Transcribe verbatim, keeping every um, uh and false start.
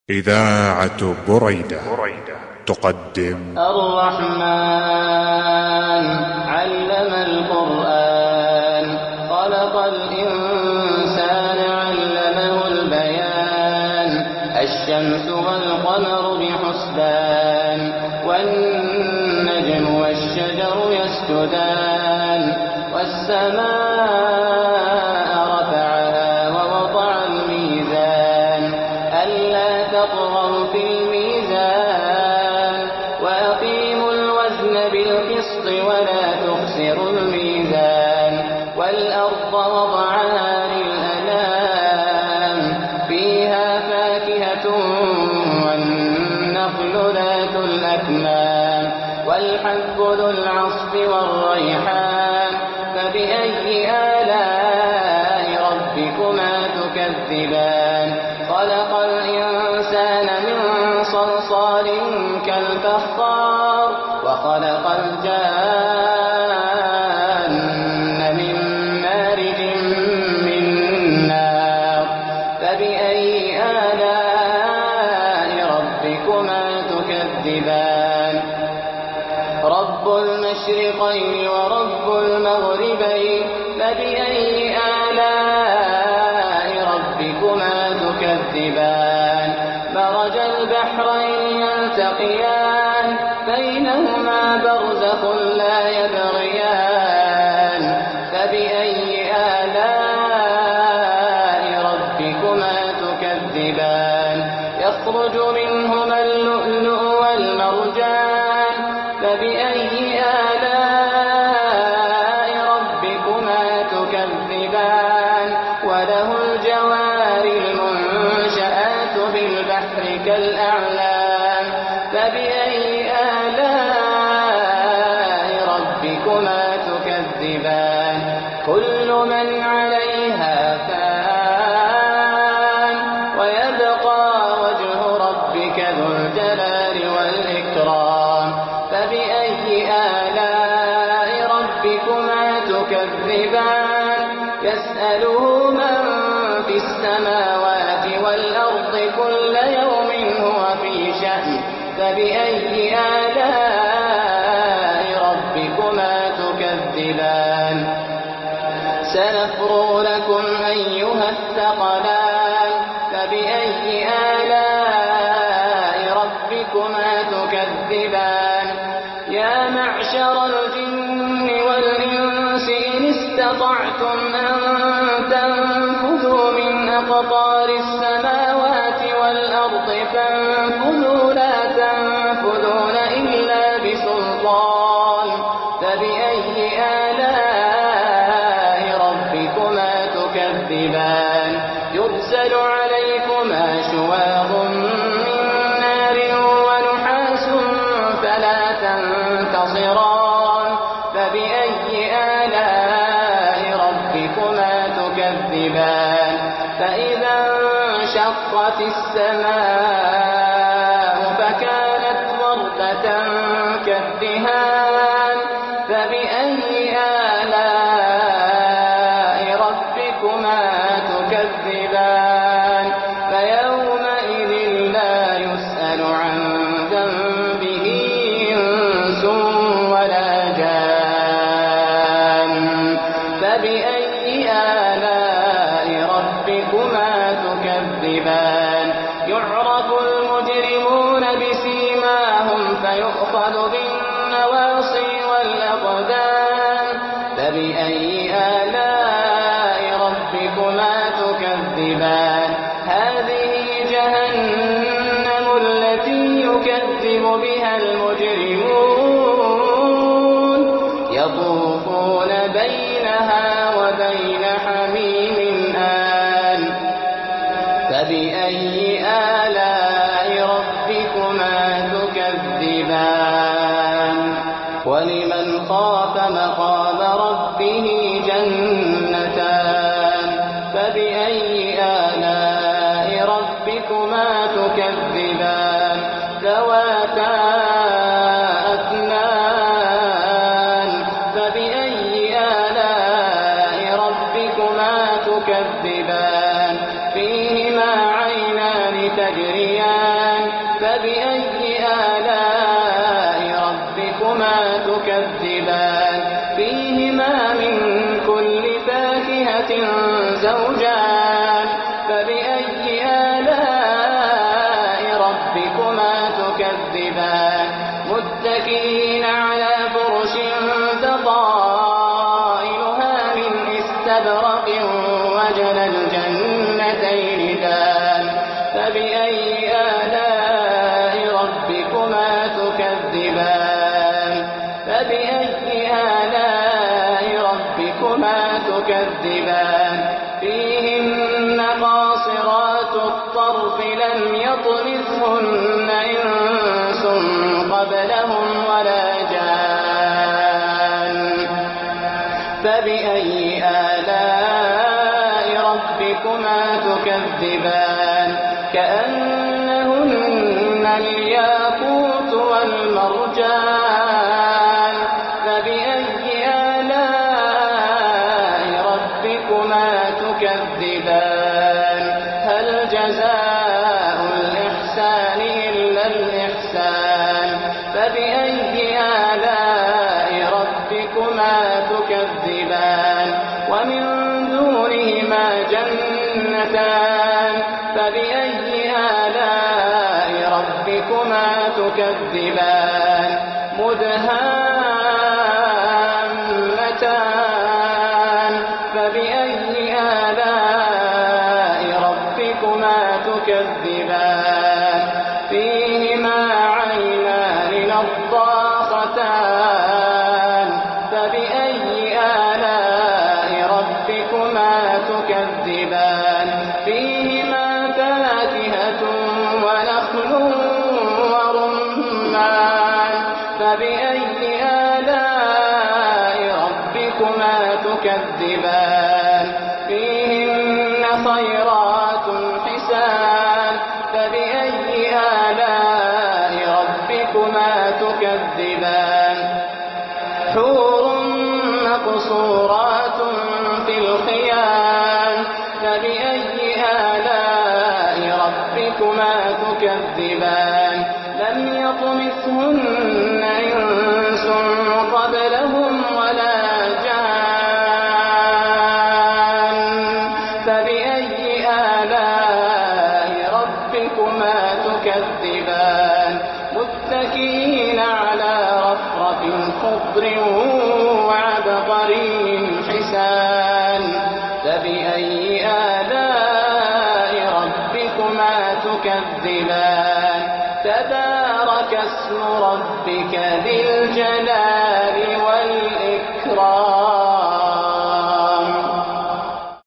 إذاعة بريدة تقدم الرحمن علم القرآن خلق الإنسان علمه البيان الشمس والقمر بحسبان والنجم والشجر يسجدان والسماء رفعها ووضع الميزان ألا تطغوا في الميزان وأقيموا الوزن بالقسط ولا تخسروا الميزان والأرض وضعها للأنام فيها فاكهة والنخل ذات الأكمام والحب ذو العصف والريحان فبأي آلاء ربكما تكذبان خلق الإنسان من صلصال كالفخار وخلق الجان من مارج من نار فبأي آلاء ربكما تكذبان رب المشرقين ورب المغربين فبأي آلاء ربكما تكذبان مرج البحرين يلتقيان بينهما برزخ لا يبغيان فبأي آلاء ربكما تكذبان يخرج منهما اللؤلؤ والمرجان فبأي آلاء ربكما تكذبان وله الجوار المنشآت بالبحر كالأعلام فبأي آلاء ربكما تكذبان كل من عليها فان ويبقى وجه ربك ذو الجلال والإكرام فبأي آلاء ربكما تكذبان يسأله من في السماوات والأرض كل يوم هو في شأن فبأي آلاء ربكما تكذبان سنفرغ لكم أيها الثقلان فبأي آلاء ربكما تكذبان يا معشر الجن والإنس إن استطعتم أن تنفذوا من أقطار السماوات والأرض فانفذوا لا تنفذون إلا بسلطان فبأي آلاء ربكما تكذبان يرسل عليكما شواظ من نار ونحاس فلا تنتصران فبأي آلاء ربكما تكذبان فإذا انشقت السماء فكانت وردة كالدهان فبأي آلاء ربكما تكذبان فيومئذ لا يسأل عن ذنبه إنس ولا جان فبأي آلاء ربكما تكذبان يعرف المجرمون بسيماهم فيؤخذ بالنواصي والأقدام فبأي آلاء ربكما تكذبان هذه جهنم التي يكذب بها المجرمون يطوفون بينها وبين حميم آن فبأي آلاء ربكما تكذبان ولمن خاف مقام ربه جنتان فبأي آلاء ربكما تكذبان ذواتا أثنان فبأي آلاء ربكما تكذبان فيهما عينان تجريان والريان فبأي آلاء ربكما تكذبان فيهما من كل فاكهة زوجان فبأي آلاء ربكما تكذبان متكئين على فرش بطائنها من استبرق وجنى الجنتين دان فبأي آلاء ربكما تكذبان فبأي آلاء ربكما تكذبان فيهن قاصرات الطرف لم يطمثهن إنس قبلهم ولا جان فبأي آلاء ربكما تكذبان كأنهن الياقوت والمرجان فبأي آلاء ربكما تكذبان هل جزاء الإحسان إلا الإحسان فبأي آلاء ربكما تكذبان ومن دونهما جنتان فبأي آلاء ربكما تكذبان مدهامتان فبأي آلاء ربكما تكذبان فيهما عينان نضاختان فبأي آلاء ربكما تكذبان فيهما فاكهة ونخل ورمان فبأي آلاء ربكما تكذبان فيهن خيرات حسان فبأي آلاء ربكما تكذبان حور مقصورات في الخيام فبأي آلاء ربكما تكذبان لم يطمثهن إنس قبلهم ولا جان فبأي آلاء ربكما تكذبان متكئين على رفرف خضر وعبقري حسان فبأي آلاء ربكما تكذبان تبارك اسم ربك ذي الجلال